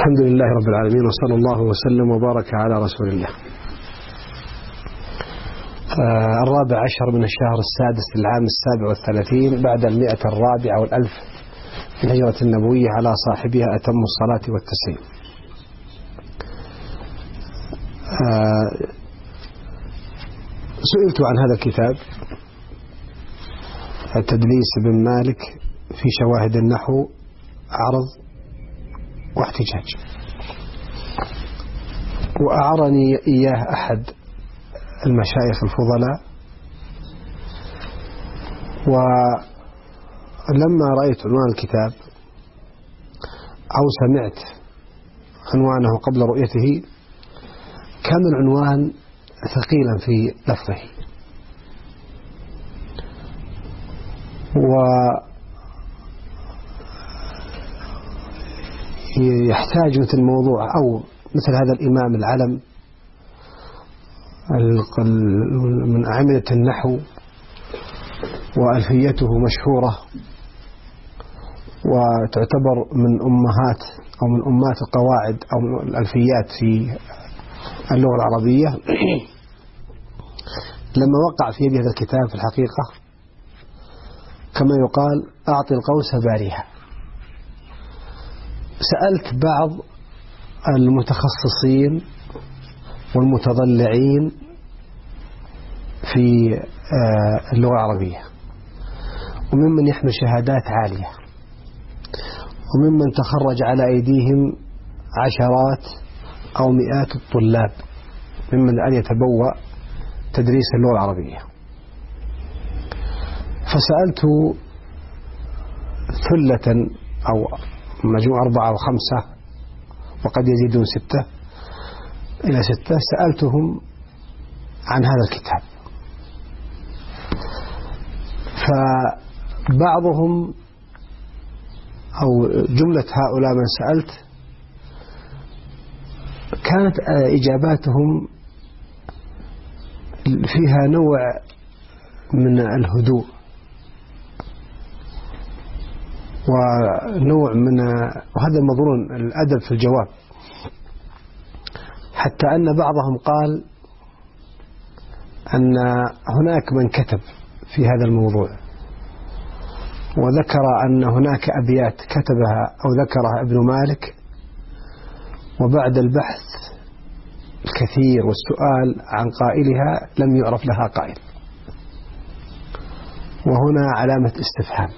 الحمد لله رب العالمين، وصلى الله وسلم وبارك على رسول الله. 14 من الشهر السادس للعام 37 بعد 100 الرابعة والألف في الهجرة النبوية، على صاحبها أتم الصلاة والتسليم. سئلت عن هذا الكتاب، التدليس بن مالك في شواهد النحو، عرض واحتجاج، وأعرني إياه أحد المشايخ الفضلاء. ولما رأيت عنوان الكتاب أو سمعت عنوانه قبل رؤيته كان العنوان ثقيلا في لفظه، ويحتاج مثل الموضوع أو مثل هذا الإمام العلم من أعمدة النحو، وألفيته مشهورة وتعتبر من أمهات أو من أمات القواعد أو من الألفيات في اللغة العربية. لما وقع في يدي هذا الكتاب في الحقيقة كما يقال أعطي القوس باريها. سألت بعض المتخصصين والمتضلعين في اللغة العربية، وممن يحمل شهادات عالية، وممن تخرج على أيديهم عشرات أو مئات الطلاب ممن أن يتبوأ تدريس اللغة العربية. فسألت ثلة أو مجموع 4 أو 5 وقد يزيدون 6 إلى 6، سألتهم عن هذا الكتاب. فبعضهم أو جملة هؤلاء من سألت كانت إجاباتهم فيها نوع من الهدوء ونوع من، وهذا مظنون الأدب في الجواب، حتى أن بعضهم قال أن هناك من كتب في هذا الموضوع وذكر أن هناك أبيات كتبها أو ذكرها ابن مالك، وبعد البحث الكثير والسؤال عن قائلها لم يعرف لها قائل، وهنا علامة استفهام.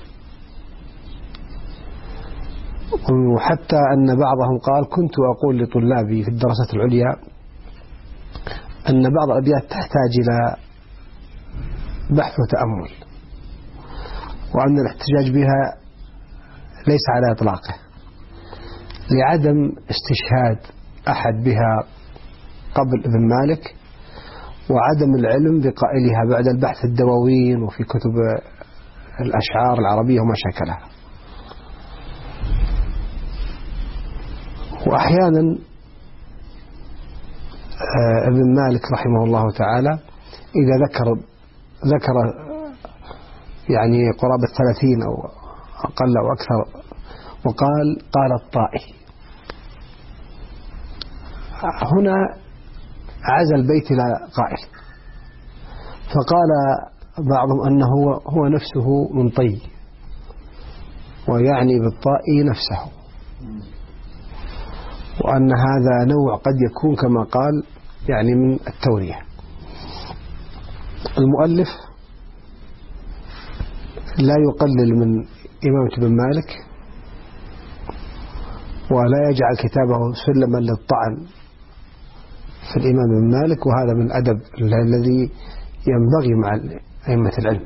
وحتى أن بعضهم قال كنت أقول لطلابي في الدراسات العليا أن بعض الأبيات تحتاج إلى بحث وتأمل، وأن الاحتجاج بها ليس على إطلاقه، لعدم استشهاد أحد بها قبل ابن مالك، وعدم العلم بقائلها بعد البحث الدواوين وفي كتب الأشعار العربية وما شاكلها. وأحيانا ابن مالك رحمه الله تعالى إذا ذكر يعني قرابة 30 أو أقل أو أكثر، قال الطائي، هنا عزى البيت إلى قائل، فقال بعضهم أنه هو نفسه من طي، ويعني بالطائي نفسه، وأن هذا نوع قد يكون كما قال يعني من التورية. المؤلف لا يقلل من إمامة ابن مالك، ولا يجعل كتابه سلما للطعن في الإمام ابن مالك، وهذا من الأدب الذي ينبغي مع أئمة العلم،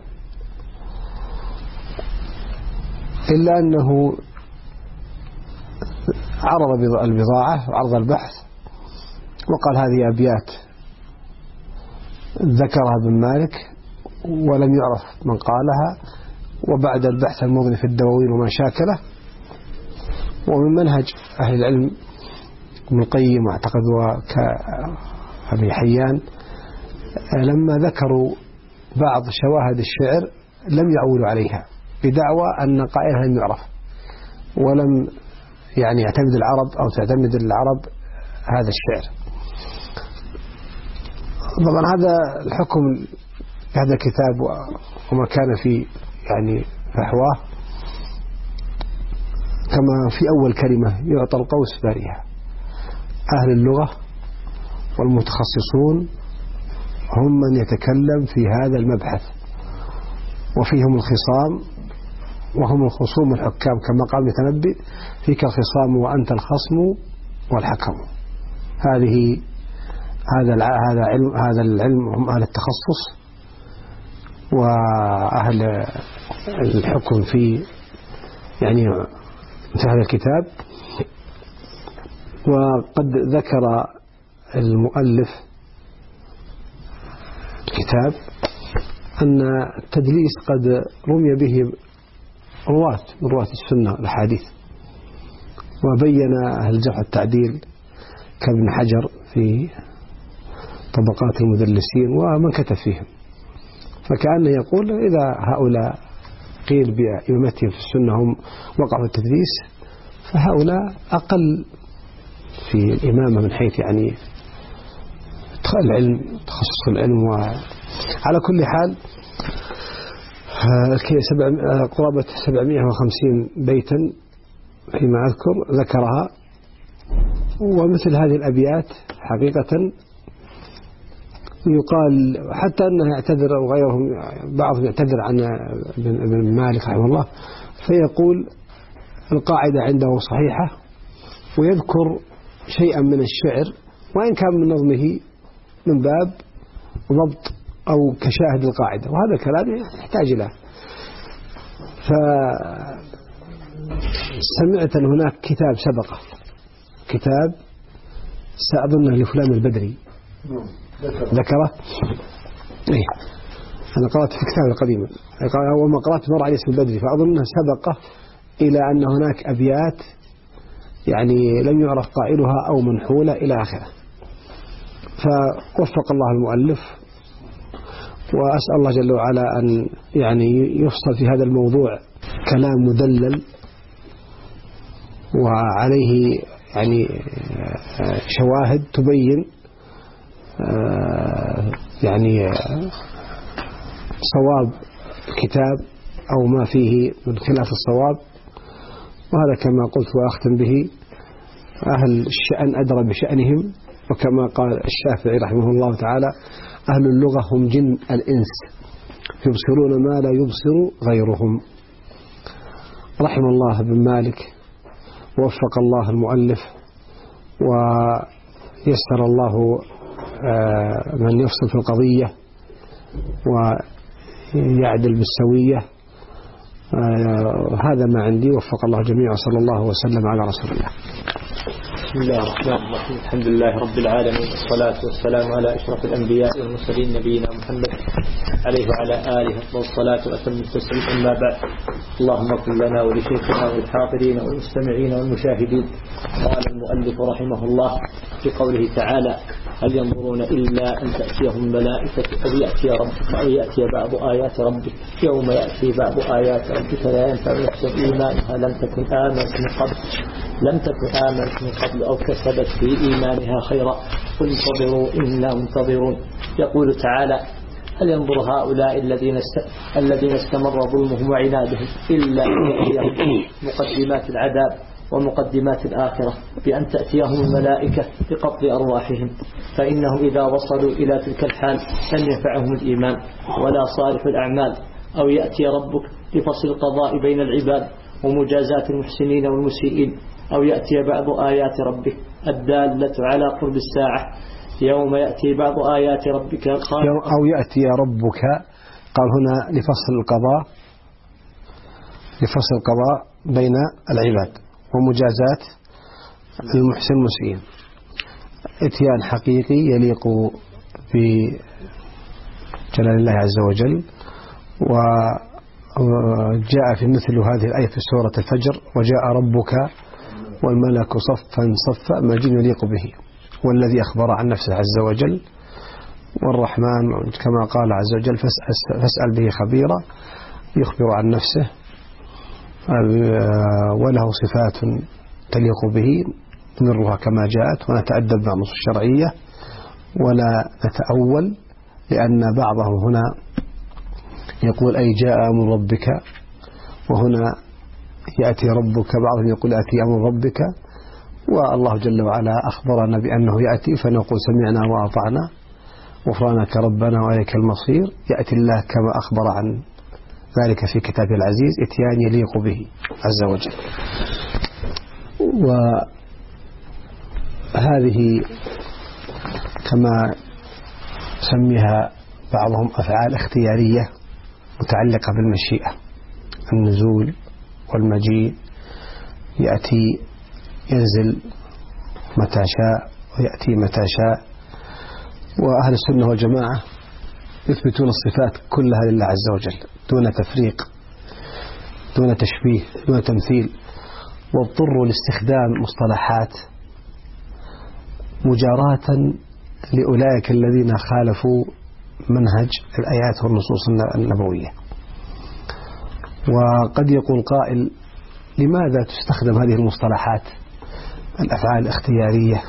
إلا أنه عرض البضاعة وعرض البحث وقال هذه أبيات ذكرها ابن مالك ولم يعرف من قالها، وبعد البحث المغني في الدواوين وما شاكله. ومن منهج أهل العلم ابن القيم واعتقد وكأبي حيان لما ذكروا بعض شواهد الشعر لم يعولوا عليها بدعوى أن قائلها لم يعرف، ولم يعني يعتمد العرب أو تعتمد العرب هذا الشعر. طبعا هذا الحكم هذا الكتاب وما كان في يعني فحواه كما في أول كلمة يعطى القوس باريها. أهل اللغة والمتخصصون هم من يتكلم في هذا المبحث، وفيهم الخصام وهم الخصوم الحكام كما قال المتنبي: فيك الخصام وأنت الخصم والحكم. هذا العلم هم أهل التخصص وأهل الحكم في يعني في هذا الكتاب. وقد ذكر المؤلف الكتاب أن التدليس قد رمي به رواة من رواة السنة الحديث، وبين أهل الجرح والتعديل كابن حجر في طبقات المدلسين ومن كتب فيهم، فكأنه يقول إذا هؤلاء قيل بإمامتهم في السنة هم وقعوا التدليس فهؤلاء أقل في الإمامة من حيث يعني العلم، تخصص العلم. وعلى كل حال قرابة 750 بيتا فيما أذكر ذكرها. ومثل هذه الأبيات حقيقة يقال حتى أنه يعتذر وغيرهم بعضهم يعتذر عن ابن مالك رحمه الله فيقول القاعدة عنده صحيحة، ويذكر شيئا من الشعر وإن كان من نظمه من باب ضبط أو كشاهد القاعدة، وهذا الكلام يحتاج له. فسمعت أن هناك كتاب سبقه، كتاب سأظنه لفلان البدري ذكره. إيه أنا قرأت في كتاب القديم وما قرأت مر على اسم البدري، فأظنه سبقه إلى أن هناك أبيات يعني لم يعرف قائلها أو منحولة إلى آخره. فوفق الله المؤلف، وأسأل الله جل وعلا أن يعني يفصل في هذا الموضوع كلام مدلل وعليه يعني شواهد تبين يعني صواب الكتاب أو ما فيه من خلاف الصواب. وهذا كما قلت وأختم به: أهل الشأن أدرى بشأنهم، وكما قال الشافعي رحمه الله تعالى: أهل اللغة هم جن الإنس يبصرون ما لا يبصر غيرهم. رحم الله ابن مالك، ووفق الله المؤلف، ويسر الله من يفصل في القضية ويعدل بالسوية. هذا ما عندي، وفق الله جميعا، صلى الله وسلم على رسول الله. بسم الله الرحمن الرحيم. الحمد لله رب العالمين، والصلاة والسلام على أشرف الأنبياء والمرسلين نبينا محمد عليه وعلى آله أفضل الصلاة وأتم التسليم. أما بعد، اللهم اغفر لنا ولشيخنا والحاضرين والمستمعين والمشاهدين. قال المؤلف رحمه الله في قوله تعالى: هل ينظرون إلا أن تأتيهم الملائكة أو يأتي بعض آيات ربك. يوم يأتي بعض آيات ربك لا ينفع نفسا إيمانها لم تكن آمنت من قبل أو كسبت في إيمانها خيرا قل انتظروا إنا منتظرون. يقول تعالى: هل ينظر هؤلاء الذين استمر ظلمهم وعنادهم إلا أن يأتيهم مقدمات العذاب ومقدمات الآخرة بأن تأتيهم الملائكة بقبض أرواحهم، فإنهم إذا وصلوا إلى تلك الحال لن ينفعهم الإيمان ولا صالح الأعمال. أو يأتي ربك لفصل القضاء بين العباد ومجازات المحسنين والمسيئين. أو يأتي بعض آيات ربك الدالة على قرب الساعة. يوم يأتي بعض آيات ربك أو يأتي ربك، قال هنا لفصل القضاء بين العباد ومجازات المحسن المسيئين. اتيان حقيقي يليق بجلال الله عز وجل. وجاء في مثل هذه الآية في سورة الفجر: وجاء ربك والملك صفا صفا، ما جن يليق به، والذي أخبر عن نفسه عز وجل. والرحمن كما قال عز وجل: فاسأل به خبيرا، يخبر عن نفسه وله صفات تليق به نمرها كما جاءت ونتأدب مع النصوص الشرعية ولا نتأول، لأن بعضهم هنا يقول أي جاء أمر ربك، وهنا يأتي ربك، بعضهم يقول يأتي أمر ربك، والله جل وعلا أخبرنا بأنه يأتي فنقول سمعنا وأطعنا غفرانك ربنا وإليك المصير. يأتي الله كما أخبر عن ذلك في كتابه العزيز إتيان يليق به عز وجل. وهذه كما سميها بعضهم أفعال اختيارية متعلقة بالمشيئة، النزول والمجيء، يأتي ينزل متى شاء ويأتي متى شاء. وأهل السنة والجماعة يثبتون الصفات كلها لله عز وجل دون تفريق، دون تشبيه، دون تمثيل، واضطروا لاستخدام مصطلحات مجاراة لأولئك الذين خالفوا منهج الآيات والنصوص النبوية. وقد يقول قائل لماذا تستخدم هذه المصطلحات الأفعال الاختيارية،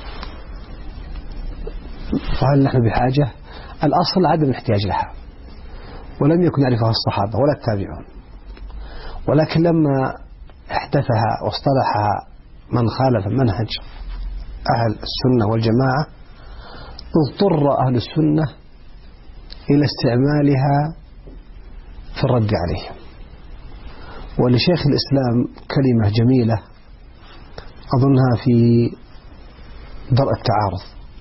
فهل نحن بحاجة؟ الأصل عدم الاحتياج لها، ولم يكن يعرفها الصحابة ولا التابعون، ولكن لما احدثها واصطلحها من خالف منهج أهل السنة والجماعة اضطر أهل السنة إلى استعمالها في الرد عليهم. ولشيخ الإسلام كلمة جميلة أظنها في درء التعارض: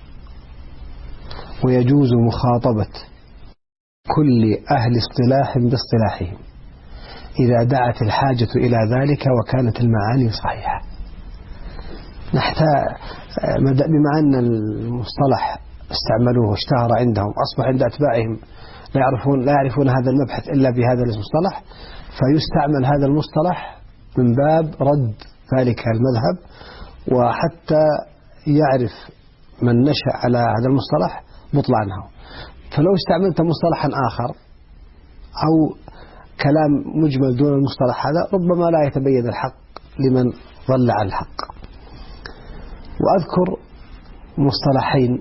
ويجوز مخاطبة كل أهل اصطلاح باصطلاحهم إذا دعت الحاجة إلى ذلك وكانت المعاني صحيحة. بما أن المصطلح استعملوه واشتهر عندهم، أصبح عند أتباعهم لا يعرفون هذا المبحث إلا بهذا المصطلح، فيستعمل هذا المصطلح من باب رد ذلك المذهب، وحتى يعرف من نشأ على هذا المصطلح بطلانه. فلو استعملت مصطلحا آخر أو كلام مجمل دون المصطلح هذا ربما لا يتبين الحق لمن ضل على الحق. وأذكر مصطلحين: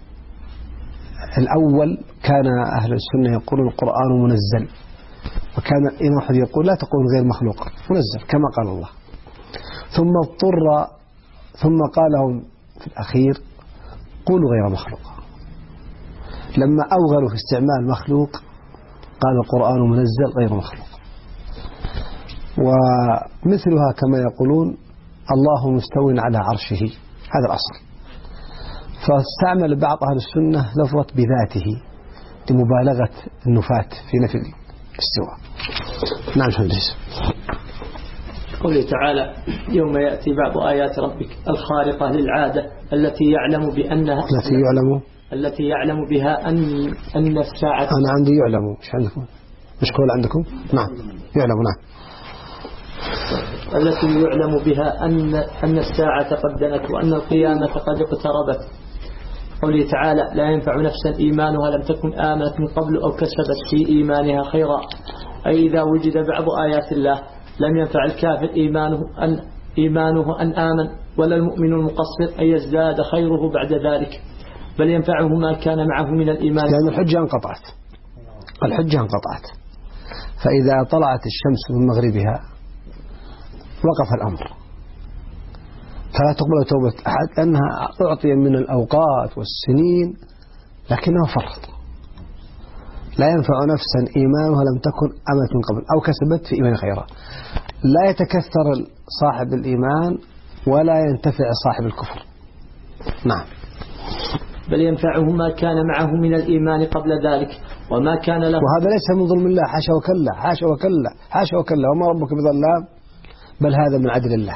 الأول كان أهل السنة يقولون القرآن منزل، وكان الإمام أحمد يقول لا تقول غير مخلوق، منزل كما قال الله. ثم قال لهم في الأخير قولوا غير مخلوق. لما أوغلوا في استعمال مخلوق قال القرآن منزل غير مخلوق. ومثلها كما يقولون الله مستو على عرشه، هذا الأصل. فاستعمل بعض أهل السنة لفظة بذاته لمبالغة النفاة في نفي الاستواء. نعم حديث قوله تعالى: يوم يأتي بعض آيات ربك الخارقة للعادة التي يعلم بها أن الساعة. أنا عندي يعلم، مش عندكم؟ مشكول عندكم؟ نعم يعلم. نعم. التي يعلم بها أن الساعة قد دنت وأن القيامة قد اقتربت. قوله تعالى: لا ينفع نفسا إيمانها لم تكن آمنت من قبل أو كسبت في إيمانها خيرا. أي إذا وجد بعض آيات الله لم ينفع الكافر إيمانه أن آمن، ولا المؤمن المقصر أن يزداد خيره بعد ذلك، بل ينفعه ما كان معه من الإيمان. لأن الحجة انقطعت. فإذا طلعت الشمس من مغربها وقف الأمر، فلا تقبل توبة أحد، لأنها أعطي من الأوقات والسنين لكنه فرط. لا ينفع نفسا إيمانها لم تكن آمنت من قبل أو كسبت في إيمان خيرا. لا يتكثر صاحب الإيمان ولا ينتفع صاحب الكفر. نعم. بل ينفعه ما كان معه من الإيمان قبل ذلك وما كان له. وهذا ليس من ظلم الله، حاشا وكلا، حاشا وكلا، حاشا وكلا، وما ربك بظلام، بل هذا من عدل الله.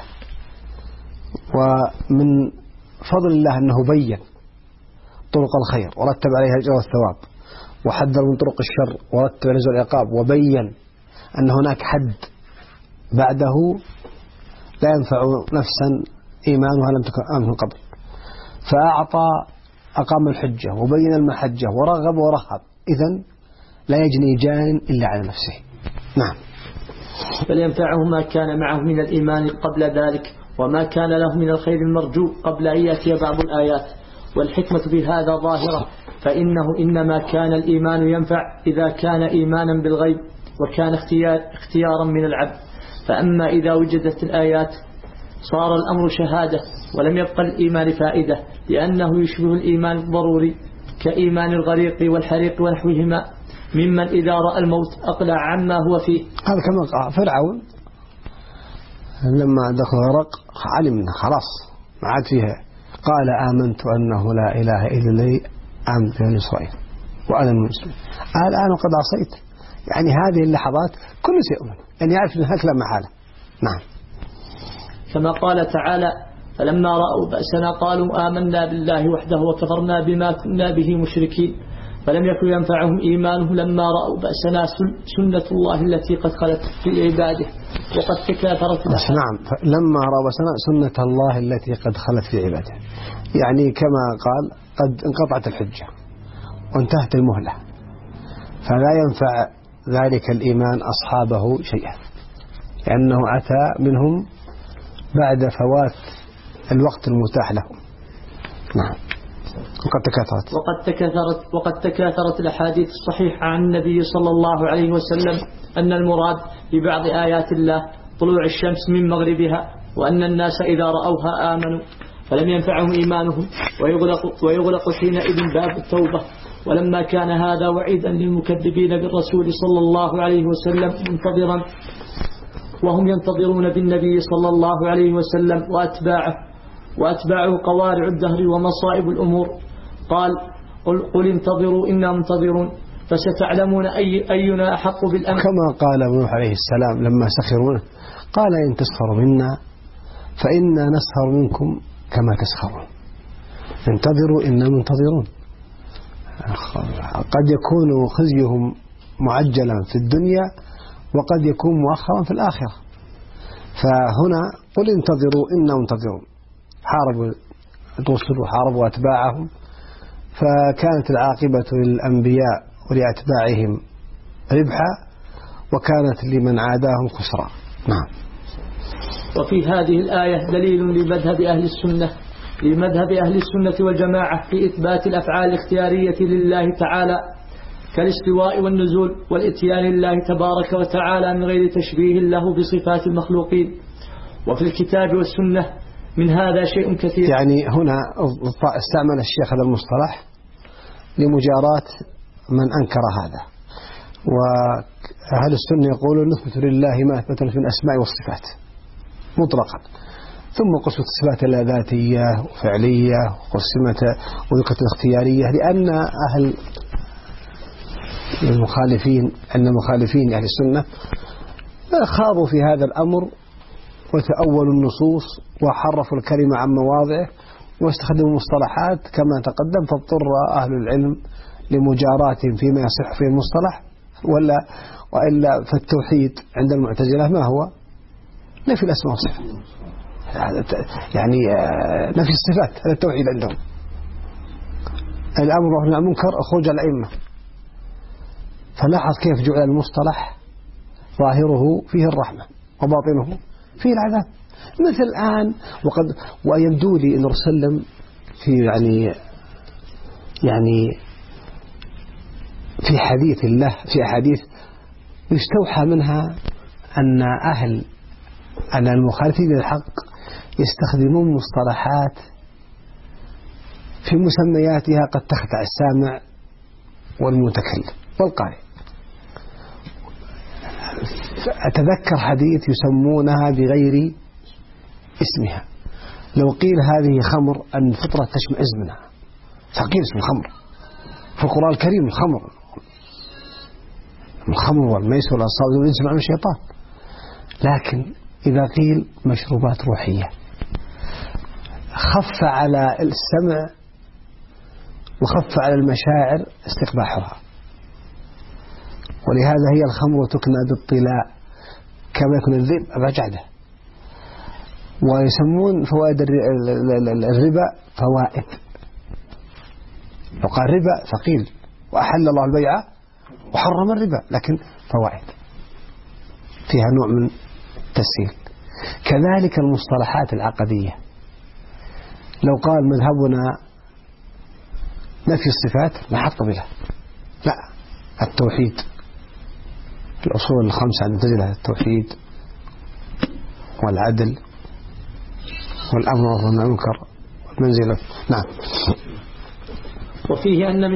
ومن فضل الله أنه بين طرق الخير ورتب عليها الأجر والثواب، وحذر من طرق الشر ورتب عليها العقاب، وبين أن هناك حد بعده لا ينفع نفسا إيمانها لم تكن آمنت من قبل. أقام الحجة وبين المحجة ورغب ورهب، إذن لا يجني جان إلا على نفسه. نعم. بل ينفعه ما كان معه من الإيمان قبل ذلك وما كان له من الخير المرجو قبل أن يأتي بعض الآيات. والحكمة في هذا ظاهرة، فإنه إنما كان الإيمان ينفع إذا كان إيمانا بالغيب وكان اختيارا من العبد. فأما إذا وجدت الآيات صار الأمر شهادة ولم يبقى الإيمان فائدة، لأنه يشبه الإيمان الضروري كإيمان الغريق والحريق ونحوهما، ممن إذا رأى الموت أقلع عما هو فيه. هذا كما قال فرعون لما دخل غرق علم منها خلاص ما عاد فيها، قال آمنت أنه لا إله إلا الذي آمنت بني إسرائيل وأنا من المسلمين. الآن وقد عصيت، يعني هذه اللحظات كل شيء يؤمن أن يعرف أن هكذا محالة. نعم. كما قال تعالى: فلما رأوا بأسنا قالوا آمنا بالله وحده وكفرنا بما كنا به مشركين، فلم يكن ينفعهم إيمانه لما رأوا بأسنا سنة الله التي قد خلت في عباده وقد تكاثرت. نعم، لما رأوا بأسنا سنة الله التي قد خلت في عباده، يعني كما قال قد انقطعت الحجة وانتهت المهلة، فلا ينفع ذلك الإيمان أصحابه شيئا، لأنه أتى منهم بعد فوات الوقت المتاح لهم. نعم. وقد تكاثرت الأحاديث الصحيحة عن النبي صلى الله عليه وسلم أن المراد ببعض آيات الله طلوع الشمس من مغربها، وأن الناس إذا رأوها آمنوا فلم ينفعهم إيمانهم ويغلق حينئذ باب التوبة. ولما كان هذا وعيدا للمكذبين بالرسول صلى الله عليه وسلم منتظرا وهم ينتظرون بالنبي صلى الله عليه وسلم وأتباعه قوارع الدهر ومصائب الأمور، قال: قل انتظروا إنا منتظرون فستعلمون أينا أحق بالأمن. كما قال نوح عليه السلام لما سخرونه، قال: إن تسخروا منا فإنا نسخر منكم كما تسخرون، انتظروا إنا منتظرون. قد يكون خزيهم معجلا في الدنيا وقد يكون مؤخرا في الآخرة، فهنا قل انتظروا إنا منتظرون. حاربوا الرسل وحاربوا أتباعهم، فكانت العاقبة للأنبياء ولأتباعهم ربحا، وكانت لمن عاداهم خسرا. نعم. وفي هذه الآية دليل لمذهب أهل السنة والجماعة في إثبات الأفعال الاختيارية لله تعالى كالاستواء والنزول والإتيان لله تبارك وتعالى من غير تشبيه له بصفات المخلوقين. وفي الكتاب والسنة من هذا شيء كثير. يعني هنا استعمل الشيخ هذا المصطلح لمجاراة من أنكر هذا، وأهل السنة يقولون نثبت لله ما أثبت في الأسماء والصفات مطلقا، ثم قسمت الصفات الذاتية وفعلية وقسمت وذكرت الاختيارية، لأن أهل المخالفين أهل السنة خاضوا في هذا الأمر وتأولوا النصوص وحرفوا الكلمة عن مواضعه واستخدموا مصطلحات كما تقدم، فاضطر أهل العلم لمجاراتهم فيما يصح فيه المصطلح. وإلا فالتوحيد عند المعتزلة ما هو؟ نفي الأسماء والصفات، يعني نفي الصفات، هذا التوحيد عندهم. الأمر والنهي عن المنكر خروج الأئمة، فلاحظ كيف جعل المصطلح ظاهره فيه الرحمة وباطنه فيه العذاب. مثل الآن ويبدو لي أن رسول في يعني في حديث الله، في أحاديث يستوحى منها أن المخالفين للحق يستخدمون مصطلحات في مسمياتها قد تخدع السامع والمتكلم والقارئ. أتذكر حديث يسمونها بغير اسمها، لو قيل هذه خمر أن الفطرة تشمئز منها، فقيل اسم الخمر في القرآن الكريم، الخمر والميسر والأنصاب والإنس مع الشيطان. لكن إذا قيل مشروبات روحية خف على السمع وخف على المشاعر استقباحها، ولهذا هي الخمر تكنى بالطلاء كما يكون الذئب أبجعده. ويسمون فوائد الربا فوائد، لو قال ربا ثقيل، وأحل الله البيع وحرم الربا، لكن فوائد فيها نوع من تسهيل. كذلك المصطلحات العقدية، لو قال مذهبنا نفي الصفات لا حق بها، لا، التوحيد، الأصول الخمسة عند المعتزلة، التوحيد والعدل والأمر والمنكر والمنزلة. نعم. وفيه أن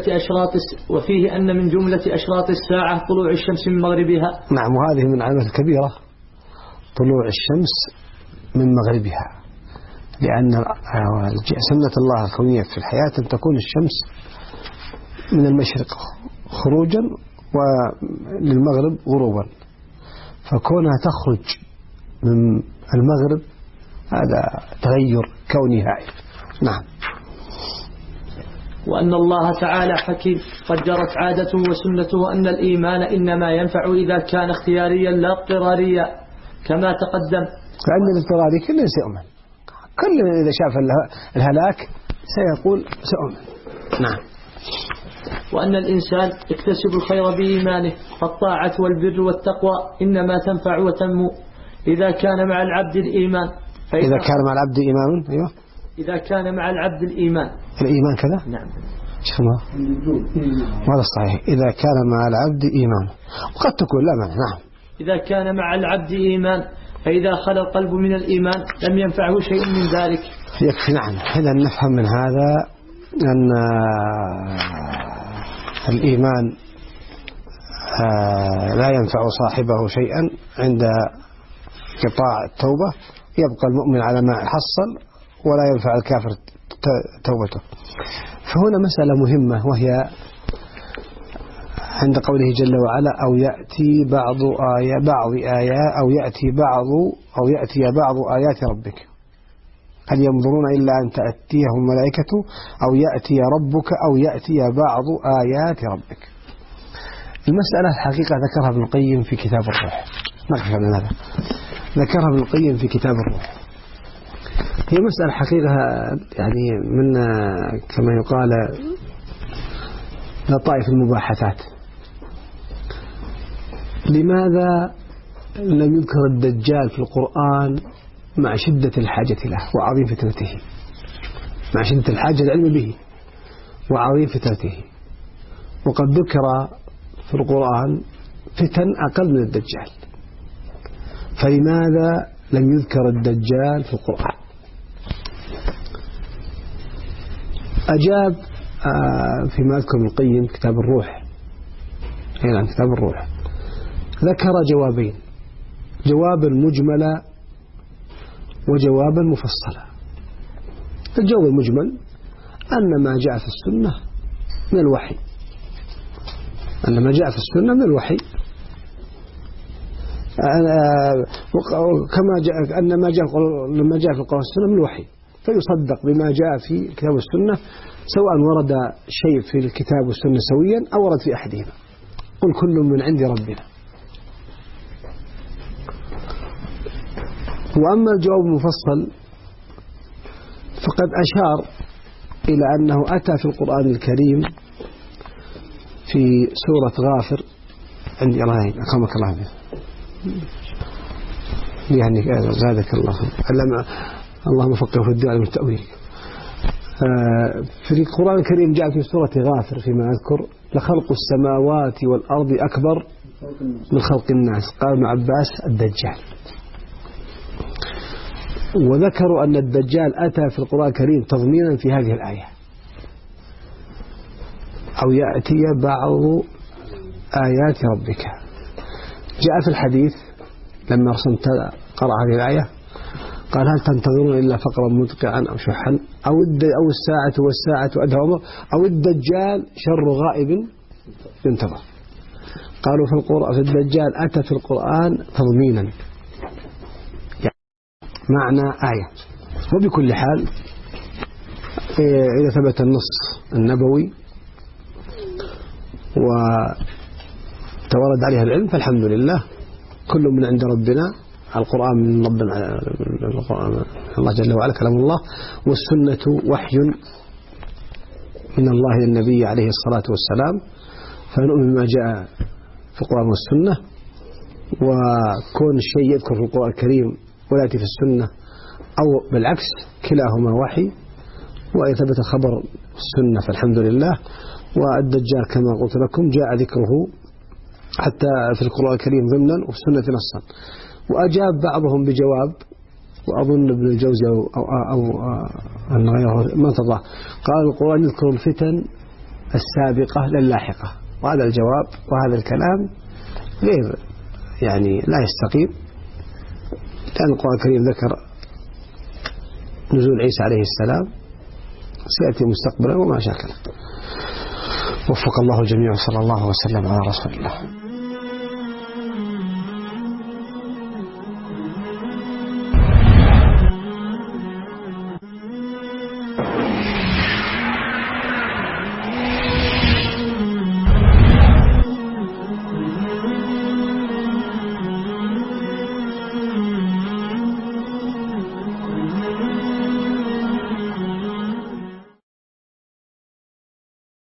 من جملة أشراط الساعة طلوع الشمس من مغربها. نعم، وهذه من العلامات الكبيرة، طلوع الشمس من مغربها، لأن سنة الله الكونية في الحياة أن تكون الشمس من المشرق خروجا وللمغرب غروبا، فكونها تخرج من المغرب هذا تغير كوني هائل. نعم. وأن الله تعالى حكيم قد جرت عادته وسنته أن الإيمان إنما ينفع إذا كان اختياريا لا اضطراريا كما تقدم. فأن الاضطراري كل سيؤمن، كل إذا شاف الهلاك سيقول سأؤمن. نعم. وأن الإنسان يكتسب الخير بإيمانه، فالطاعة والبر والتقوى إنما تنفع وتنمو إذا كان مع العبد الإيمان. إذا كان مع العبد إيمان. أيوه. إذا كان مع العبد الإيمان. الإيمان كذا؟ نعم. هذا الصحيح. إذا كان مع العبد إيمان، وقد تكون لا معنى. نعم. إذا كان مع العبد إيمان، فإذا خلى القلب من الإيمان لم ينفعه شيء من ذلك. يكفي. نعم. إذا نفهم من هذا أن الإيمان لا ينفع صاحبه شيئا عند قطاع التوبة، يبقى المؤمن على ما حصل ولا ينفع الكافر توبته. فهنا مسألة مهمة، وهي عند قوله جل وعلا أو يأتي بعض آيات ربك، هل ينظرون إلا أن تأتيهم الملائكة أو يأتي ربك أو يأتي بعض آيات ربك. المسألة الحقيقة ذكرها ابن القيم في كتاب الروح. نقف عن هذا. ذكرها ابن القيم في كتاب الروح. هي مسألة حقيقة يعني من كما يقال لطائف المباحثات. لماذا لم يذكر الدجال في القرآن مع شدة الحاجة له وعظيم فتنته، مع شدة الحاجة العلم به وعظيم فتنته، وقد ذكر في القرآن فتن أقل من الدجال، فلماذا لم يذكر الدجال في القرآن؟ أجاب فيما أذكر ابن القيم كتاب الروح، يعني كتاب الروح، ذكر جوابين، جوابا مجملا وجوابا مفصلا. الجواب المجمل أن ما جاء في السنة من الوحي، أن ما جاء في السنة من الوحي، كما جاء أن ما جاء في القرآن والسنة من الوحي، فيصدق بما جاء في الكتاب والسنة سواء ورد شيء في الكتاب والسنة سويا أو ورد في أحدهما. قل كل من عند ربنا. وأما الجواب المفصل فقد أشار إلى أنه أتى في القرآن الكريم في سورة غافر، عندي الله أكرمك الله به يعني زادك الله، اللهم فقه في الدعاء والتأويل. في القرآن الكريم جاء في سورة غافر فيما أذكر لخلق السماوات والأرض أكبر من خلق الناس، قال ابن عباس الدجال. وذكروا أن الدجال أتى في القرآن الكريم تضمينا في هذه الآية، أو يأتي بعض آيات ربك. جاء في الحديث لما رسمت قرأ هذه الآية قال هل تنتظرون إلا فقرا مدقعا أو شحا أو الساعة والساعة أدهى عمر أو الدجال شر غائب ينتظر. قالوا في الدجال أتى في القرآن تضمينا، يعني معنى آية. وبكل حال إذا ثبت النص النبوي وتورد عليها العلم فالحمد لله، كل من عند ربنا. القرآن من ربنا الله جل وعلا كلام الله، والسنة وحي من الله للنبي عليه الصلاة والسلام، فنؤمن بما جاء في القرآن والسنة. وكون الشيء يذكر في القرآن الكريم ولا يأتي في السنة، أو بالعكس كلاهما وحي. وإذا ثبت الخبر السنة فالحمد لله. والدجال كما قلت لكم جاء ذكره حتى في القرآن الكريم ضمنا وفي السنة نصا. وأجاب بعضهم بجواب، وأظن ابن الجوزي أو أن غيره ما تضاه، قال القرآن يذكر الفتن السابقة للاحقة. وهذا الجواب وهذا الكلام غير يعني لا يستقيم، لأن القرآن الكريم ذكر نزول عيسى عليه السلام سيأتي مستقبلا وما شاكله. وفق الله الجميع، صلى الله وسلم على رسول الله.